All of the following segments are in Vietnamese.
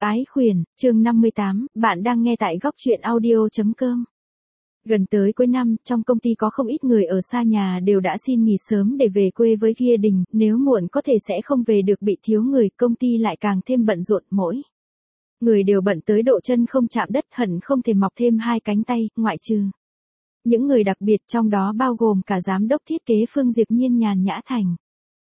Ái khuyển, chương 58, bạn đang nghe tại góc truyện audio.com. Gần tới cuối năm, trong công ty có không ít người ở xa nhà đều đã xin nghỉ sớm để về quê với gia đình, nếu muộn có thể sẽ không về được bị thiếu người, công ty lại càng thêm bận rộn, mỗi người đều bận tới độ chân không chạm đất, hận không thể mọc thêm hai cánh tay, ngoại trừ những người đặc biệt, trong đó bao gồm cả giám đốc thiết kế Phương Diệp Nhiên nhàn nhã thành.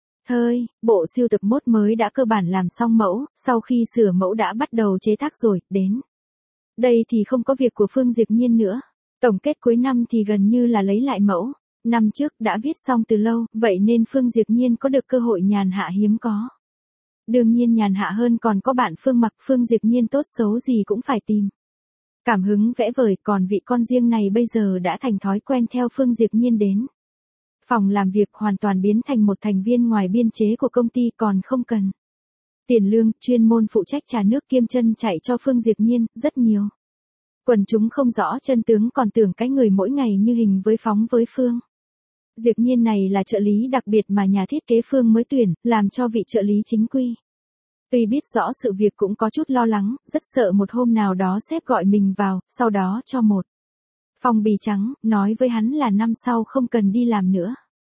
Bộ siêu tập mốt mới đã cơ bản làm xong mẫu, sau khi sửa mẫu đã bắt đầu chế tác rồi, đến đây thì không có việc của Phương Diệp Nhiên nữa. Tổng kết cuối năm thì gần như là lấy lại mẫu, năm trước đã viết xong từ lâu, vậy nên Phương Diệp Nhiên có được cơ hội nhàn hạ hiếm có. Đương nhiên nhàn hạ hơn còn có bạn Phương Mặc, Phương Diệp Nhiên tốt xấu gì cũng phải tìm cảm hứng vẽ vời, còn vị con riêng này bây giờ đã thành thói quen theo Phương Diệp Nhiên đến phòng làm việc, hoàn toàn biến thành một thành viên ngoài biên chế của công ty, còn không cần tiền lương, chuyên môn phụ trách trà nước kiêm chân chạy cho Phương Diệp Nhiên, rất nhiều quần chúng không rõ chân tướng còn tưởng cái người mỗi ngày như hình với phóng với Phương Diệp Nhiên này là trợ lý đặc biệt mà nhà thiết kế Phương mới tuyển, làm cho vị trợ lý chính quy. Tuy biết rõ sự việc cũng có chút lo lắng, rất sợ một hôm nào đó sếp gọi mình vào, sau đó cho một phong bì trắng, nói với hắn là năm sau không cần đi làm nữa.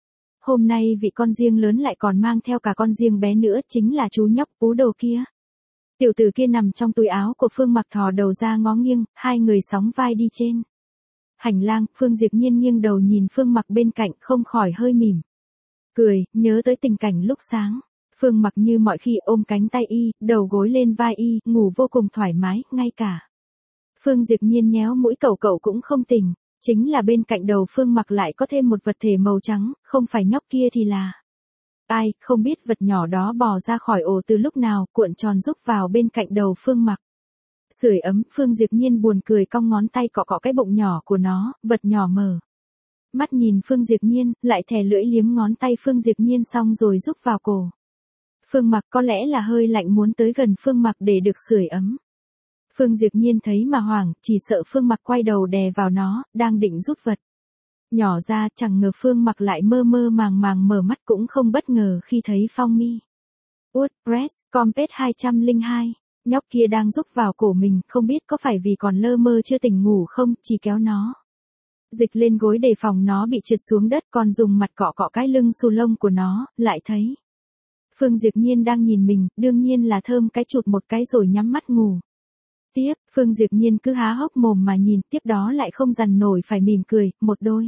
Hôm nay vị con riêng lớn lại còn mang theo cả con riêng bé nữa, chính là chú nhóc Pú Đồ kia. Tiểu tử kia nằm trong túi áo của Phương Mặc, thò đầu ra ngó nghiêng, hai người sóng vai đi trên hành lang. Phương Diệp Nhiên nghiêng đầu nhìn Phương Mặc bên cạnh, không khỏi hơi mỉm cười, nhớ tới tình cảnh lúc sáng. Phương Mặc như mọi khi ôm cánh tay y, đầu gối lên vai y, ngủ vô cùng thoải mái, ngay cả Phương Diệp Nhiên nhéo mũi cậu cũng không tỉnh. Chính là bên cạnh đầu Phương Mặc lại có thêm một vật thể màu trắng, không phải nhóc kia thì là ai, không biết vật nhỏ đó bò ra khỏi ổ từ lúc nào, cuộn tròn rúc vào bên cạnh đầu Phương Mặc. Sưởi ấm, Phương Diệp Nhiên buồn cười cong ngón tay cọ cọ cái bụng nhỏ của nó, vật nhỏ mở mắt nhìn Phương Diệp Nhiên, lại thè lưỡi liếm ngón tay Phương Diệp Nhiên xong rồi rúc vào cổ Phương Mặc, có lẽ là hơi lạnh muốn tới gần Phương Mặc để được sưởi ấm. Phương Diệp Nhiên thấy mà hoảng, chỉ sợ Phương Mặc quay đầu đè vào nó, đang định rút vật nhỏ ra, chẳng ngờ Phương Mặc lại mơ mơ màng mở mắt, cũng không bất ngờ khi thấy phong mi WordPress Compact 202, nhóc kia đang rúc vào cổ mình, không biết có phải vì còn lơ mơ chưa tỉnh ngủ không, chỉ kéo nó dịch lên gối để phòng nó bị trượt xuống đất, còn dùng mặt cọ cọ cái lưng xù lông của nó, lại thấy Phương Diệp Nhiên đang nhìn mình, đương nhiên là thơm cái chụt một cái rồi nhắm mắt ngủ. Tiếp, Phương Diệp Nhiên cứ há hốc mồm mà nhìn, tiếp đó lại không dằn nổi phải mỉm cười, một đôi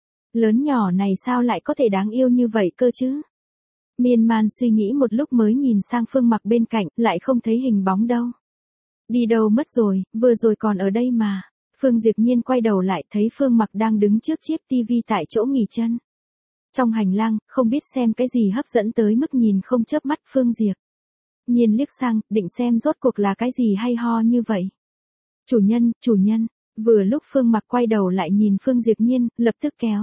lớn nhỏ này sao lại có thể đáng yêu như vậy cơ chứ? Miên man suy nghĩ một lúc mới nhìn sang Phương Mặc bên cạnh, lại không thấy hình bóng đâu. Đi đâu mất rồi, vừa rồi còn ở đây mà. Phương Diệp Nhiên quay đầu lại, thấy Phương Mặc đang đứng trước chiếc tivi tại chỗ nghỉ chân trong hành lang, không biết xem cái gì hấp dẫn tới mức nhìn không chớp mắt. Phương Diệp Nhiên liếc sang, định xem rốt cuộc là cái gì hay ho như vậy. Chủ nhân, vừa lúc Phương Mặc quay đầu lại nhìn Phương Diệp Nhiên, lập tức kéo.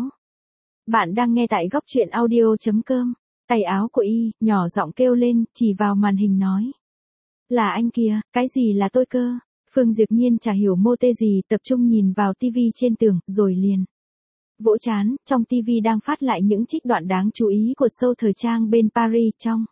Bạn đang nghe tại góc truyện audio.com, tay áo của y, nhỏ giọng kêu lên, chỉ vào màn hình nói. Là anh kìa, cái gì là tôi cơ? Phương Diệp Nhiên chả hiểu mô tê gì, tập trung nhìn vào tivi trên tường, rồi liền vỗ chán. Trong tivi đang phát lại những trích đoạn đáng chú ý của show thời trang bên Paris, trong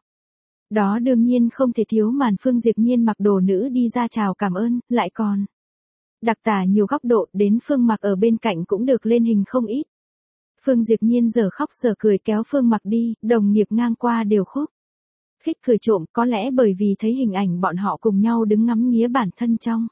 đó đương nhiên không thể thiếu màn Phương Diệp Nhiên mặc đồ nữ đi ra chào cảm ơn, lại còn đặc tả nhiều góc độ, đến Phương Mặc ở bên cạnh cũng được lên hình không ít. Phương Diệp Nhiên giờ khóc giờ cười kéo Phương Mặc đi, đồng nghiệp ngang qua đều khúc khích cười trộm, có lẽ bởi vì thấy hình ảnh bọn họ cùng nhau đứng ngắm nghía bản thân trong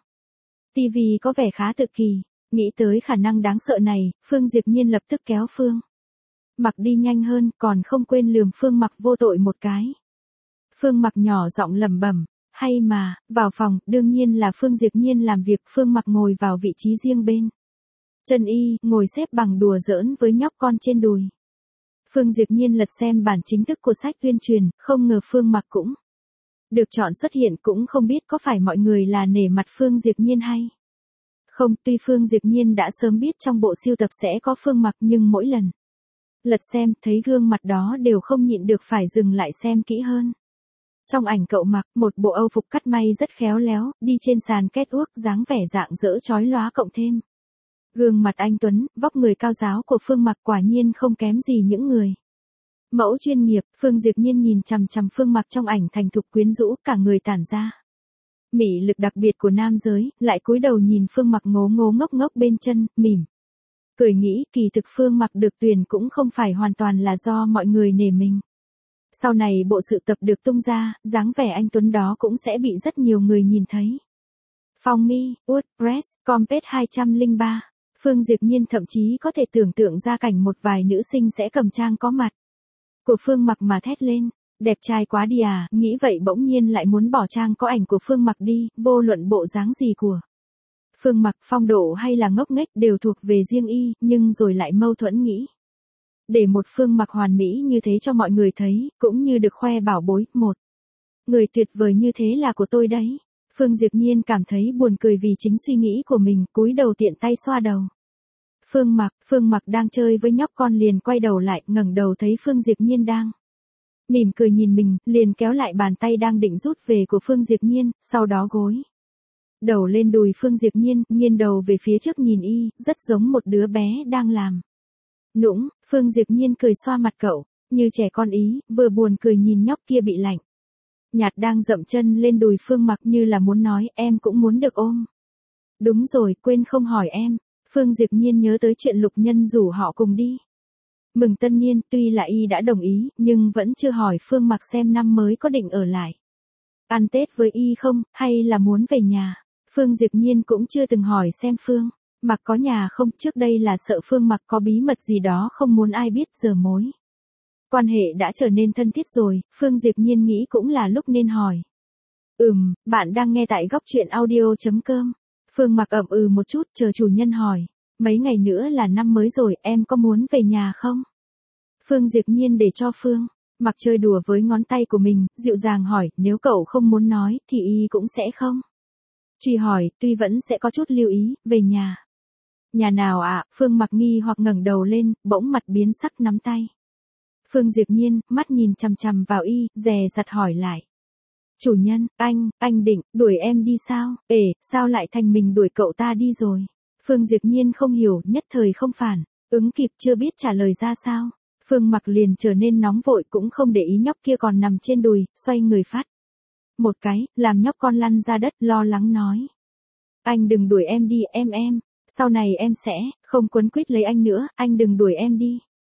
TV có vẻ khá tự kỳ. Nghĩ tới khả năng đáng sợ này, Phương Diệp Nhiên lập tức kéo Phương Mặc đi nhanh hơn, còn không quên lườm Phương Mặc vô tội một cái. Phương Mặc nhỏ giọng lẩm bẩm, hay mà, vào phòng, đương nhiên là Phương Diệp Nhiên làm việc. Phương Mặc ngồi vào vị trí riêng bên chân y, ngồi xếp bằng đùa giỡn với nhóc con trên đùi. Phương Diệp Nhiên lật xem bản chính thức của sách tuyên truyền, không ngờ Phương Mặc cũng được chọn xuất hiện, cũng không biết có phải mọi người là nể mặt Phương Diệp Nhiên hay không. Tuy Phương Diệp Nhiên đã sớm biết trong bộ siêu tập sẽ có Phương Mặc, nhưng mỗi lần lật xem, thấy gương mặt đó đều không nhịn được phải dừng lại xem kỹ hơn. Trong ảnh cậu mặc một bộ âu phục cắt may rất khéo léo, đi trên sàn catwalk, dáng vẻ rạng rỡ chói lóa, cộng thêm gương mặt anh tuấn, vóc người cao ráo của Phương Mặc quả nhiên không kém gì những người mẫu chuyên nghiệp. Phương Diệp Nhiên nhìn chằm chằm Phương Mặc trong ảnh thành thục quyến rũ, cả người tản ra Mị lực đặc biệt của nam giới, lại cúi đầu nhìn Phương Mặc ngố ngố ngốc ngốc bên chân, mỉm. Cười nghĩ kỳ thực Phương Mặc được tuyển cũng không phải hoàn toàn là do mọi người nể mình. Sau này bộ sự tập được tung ra, dáng vẻ anh Tuấn đó cũng sẽ bị rất nhiều người nhìn thấy. Phong Mi, WordPress, Compet 203. Phương Diệp Nhiên thậm chí có thể tưởng tượng ra cảnh một vài nữ sinh sẽ cầm trang có mặt của Phương Mặc mà thét lên, đẹp trai quá đi à, nghĩ vậy bỗng nhiên lại muốn bỏ trang có ảnh của Phương Mặc đi, vô luận bộ dáng gì của Phương Mặc, phong độ hay là ngốc nghếch đều thuộc về riêng y, nhưng rồi lại mâu thuẫn nghĩ. Để một Phương Mặc hoàn mỹ như thế cho mọi người thấy, cũng như được khoe bảo bối, một người tuyệt vời như thế là của tôi đấy. Phương Diệp Nhiên cảm thấy buồn cười vì chính suy nghĩ của mình, cúi đầu tiện tay xoa đầu. Phương Mặc đang chơi với nhóc con liền quay đầu lại, ngẩng đầu thấy Phương Diệp Nhiên đang mỉm cười nhìn mình, liền kéo lại bàn tay đang định rút về của Phương Diệp Nhiên, sau đó gối đầu lên đùi Phương Diệp Nhiên, nghiêng đầu về phía trước nhìn y, rất giống một đứa bé đang làm nũng. Phương Diệp Nhiên cười xoa mặt cậu, như trẻ con ý, vừa buồn cười nhìn nhóc kia bị lạnh nhạt đang dậm chân lên đùi Phương Mặc như là muốn nói em cũng muốn được ôm. Đúng rồi, quên không hỏi em. Phương Diệp Nhiên nhớ tới chuyện Lục Nhân rủ họ cùng đi mừng tân niên, tuy là y đã đồng ý, nhưng vẫn chưa hỏi Phương Mặc xem năm mới có định ở lại ăn Tết với y không, hay là muốn về nhà. Phương Diệp Nhiên cũng chưa từng hỏi xem Phương Mặc có nhà không, trước đây là sợ Phương Mặc có bí mật gì đó không muốn ai biết, giờ mối quan hệ đã trở nên thân thiết rồi, Phương Diệp Nhiên nghĩ cũng là lúc nên hỏi. Bạn đang nghe tại góc truyện audio.com. Phương Mặc ậm một chút, chờ chủ nhân hỏi. Mấy ngày nữa là năm mới rồi, em có muốn về nhà không? Phương Diệp Nhiên để cho Phương Mặc chơi đùa với ngón tay của mình, dịu dàng hỏi, nếu cậu không muốn nói, thì y cũng sẽ không truy hỏi, tuy vẫn sẽ có chút lưu ý, về nhà. Nhà nào ạ? Phương Mặc nghi hoặc ngẩng đầu lên, bỗng mặt biến sắc nắm tay. Phương Diệp Nhiên, mắt nhìn chằm chằm vào y, dè dặt hỏi lại. Chủ nhân, anh định đuổi em đi sao? Sao lại thành mình đuổi cậu ta đi rồi? Phương Diệp Nhiên không hiểu, nhất thời không phản ứng kịp, chưa biết trả lời ra sao. Phương Mặc liền trở nên nóng vội, cũng không để ý nhóc kia còn nằm trên đùi, xoay người phát một cái, làm nhóc con lăn ra đất, lo lắng nói. Anh đừng đuổi em đi, em. Sau này em sẽ không quấn quýt lấy anh nữa, anh đừng đuổi em đi.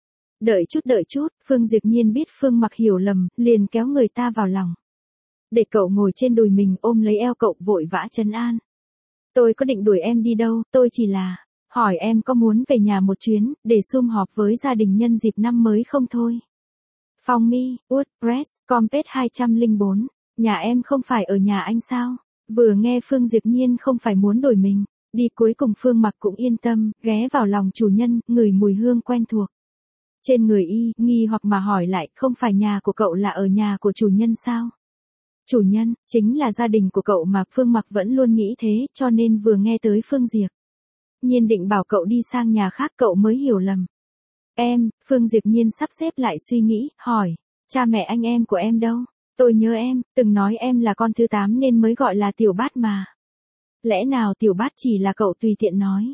Đợi chút, Phương Diệp Nhiên biết Phương Mặc hiểu lầm, liền kéo người ta vào lòng. Để cậu ngồi trên đùi mình, ôm lấy eo cậu, vội vã trấn an. Tôi có định đuổi em đi đâu, tôi chỉ là hỏi em có muốn về nhà một chuyến, để sum họp với gia đình nhân dịp năm mới không thôi. Phong Mi, WordPress, Compet 204. Nhà em không phải ở nhà anh sao? Vừa nghe Phương Diệp Nhiên không phải muốn đuổi mình đi, cuối cùng Phương Mặc cũng yên tâm, ghé vào lòng chủ nhân, ngửi mùi hương quen thuộc trên người y, nghi hoặc mà hỏi lại, không phải nhà của cậu là ở nhà của chủ nhân sao? Chủ nhân, chính là gia đình của cậu mà. Phương Mặc vẫn luôn nghĩ thế, cho nên vừa nghe tới Phương Diệp Nhiên định bảo cậu đi sang nhà khác cậu mới hiểu lầm. Em, Phương Diệp Nhiên sắp xếp lại suy nghĩ, hỏi, cha mẹ anh em của em đâu? Tôi nhớ em, từng nói em là con thứ 8 nên mới gọi là Tiểu Bát mà. Lẽ nào Tiểu Bát chỉ là cậu tùy tiện nói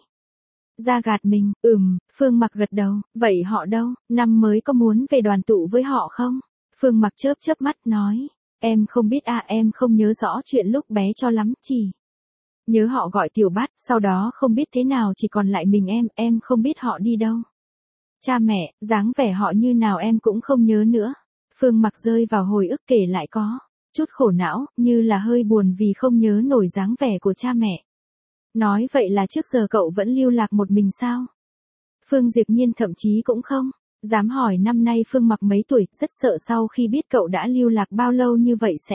ra gạt mình? Phương Mặc gật đầu, vậy họ đâu, năm mới có muốn về đoàn tụ với họ không? Phương Mặc chớp mắt nói, em không biết em không nhớ rõ chuyện lúc bé cho lắm, chỉ nhớ họ gọi Tiểu Bát, sau đó không biết thế nào chỉ còn lại mình em không biết họ đi đâu. Cha mẹ, dáng vẻ họ như nào em cũng không nhớ nữa. Phương Mặc rơi vào hồi ức, kể lại có chút khổ não, như là hơi buồn vì không nhớ nổi dáng vẻ của cha mẹ. Nói vậy là trước giờ cậu vẫn lưu lạc một mình sao? Phương Diệp Nhiên thậm chí cũng không dám hỏi năm nay Phương Mặc mấy tuổi, rất sợ sau khi biết cậu đã lưu lạc bao lâu như vậy sẽ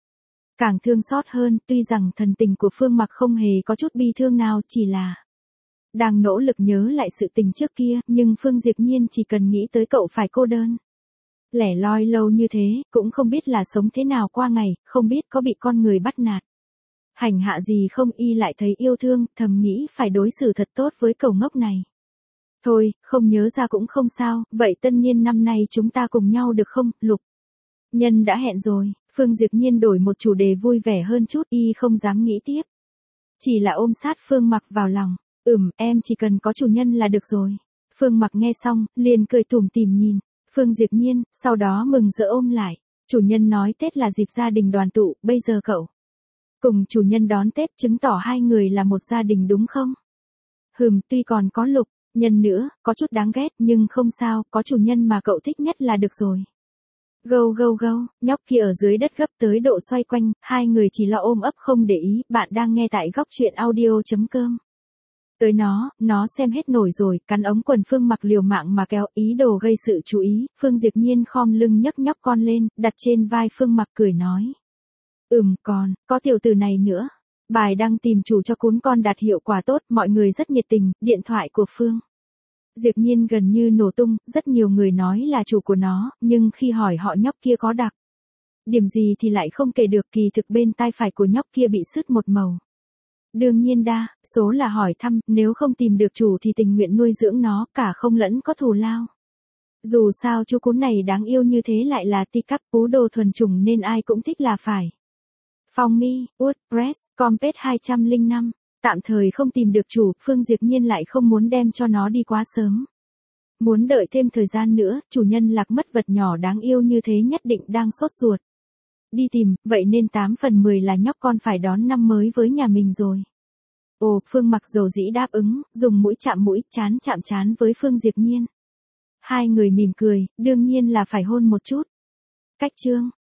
càng thương xót hơn. Tuy rằng thần tình của Phương Mặc không hề có chút bi thương nào, chỉ là đang nỗ lực nhớ lại sự tình trước kia, nhưng Phương Diệp Nhiên chỉ cần nghĩ tới cậu phải cô đơn lẻ loi lâu như thế, cũng không biết là sống thế nào qua ngày, không biết có bị con người bắt nạt hành hạ gì không, y lại thấy yêu thương, thầm nghĩ phải đối xử thật tốt với cậu ngốc này. Thôi, không nhớ ra cũng không sao, vậy tân niên năm nay chúng ta cùng nhau được không? Lục Nhân đã hẹn rồi. Phương Diệp Nhiên đổi một chủ đề vui vẻ hơn chút, y không dám nghĩ tiếp, chỉ là ôm sát Phương Mặc vào lòng. Em chỉ cần có chủ nhân là được rồi. Phương Mặc nghe xong, liền cười tủm tỉm nhìn Phương Diệp Nhiên, sau đó mừng rỡ ôm lại. Chủ nhân nói Tết là dịp gia đình đoàn tụ, bây giờ cậu Cùng chủ nhân đón Tết chứng tỏ hai người là một gia đình đúng không? Tuy còn có Lục Nhân nữa, có chút đáng ghét nhưng không sao, có chủ nhân mà cậu thích nhất là được rồi. Gâu gâu gâu, nhóc kia ở dưới đất gấp tới độ xoay quanh, hai người chỉ lo ôm ấp không để ý, bạn đang nghe tại góc truyện audio.com. Tới nó xem hết nổi rồi, cắn ống quần Phương Mặc liều mạng mà kéo, ý đồ gây sự chú ý, Phương Diệp Nhiên khom lưng nhấc nhóc con lên, đặt trên vai Phương Mặc cười nói. Có tiểu tử này nữa. Bài đăng tìm chủ cho cún con đạt hiệu quả tốt, mọi người rất nhiệt tình, điện thoại của Phương Diệp Nhiên gần như nổ tung, rất nhiều người nói là chủ của nó, nhưng khi hỏi họ nhóc kia có đặc điểm gì thì lại không kể được, kỳ thực bên tai phải của nhóc kia bị sứt một màu. Đương nhiên đa số là hỏi thăm, nếu không tìm được chủ thì tình nguyện nuôi dưỡng nó, cả không lẫn có thù lao. Dù sao chú cún này đáng yêu như thế lại là teacup cú đồ thuần chủng nên ai cũng thích là phải. Phong Mi, WordPress, Compet 205. Tạm thời không tìm được chủ, Phương Diệp Nhiên lại không muốn đem cho nó đi quá sớm. Muốn đợi thêm thời gian nữa, chủ nhân lạc mất vật nhỏ đáng yêu như thế nhất định đang sốt ruột đi tìm, vậy nên 8 phần 10 là nhóc con phải đón năm mới với nhà mình rồi. Phương Mặc dầu dĩ đáp ứng, dùng mũi chạm mũi, trán chạm trán với Phương Diệp Nhiên. Hai người mỉm cười, đương nhiên là phải hôn một chút. Cách chương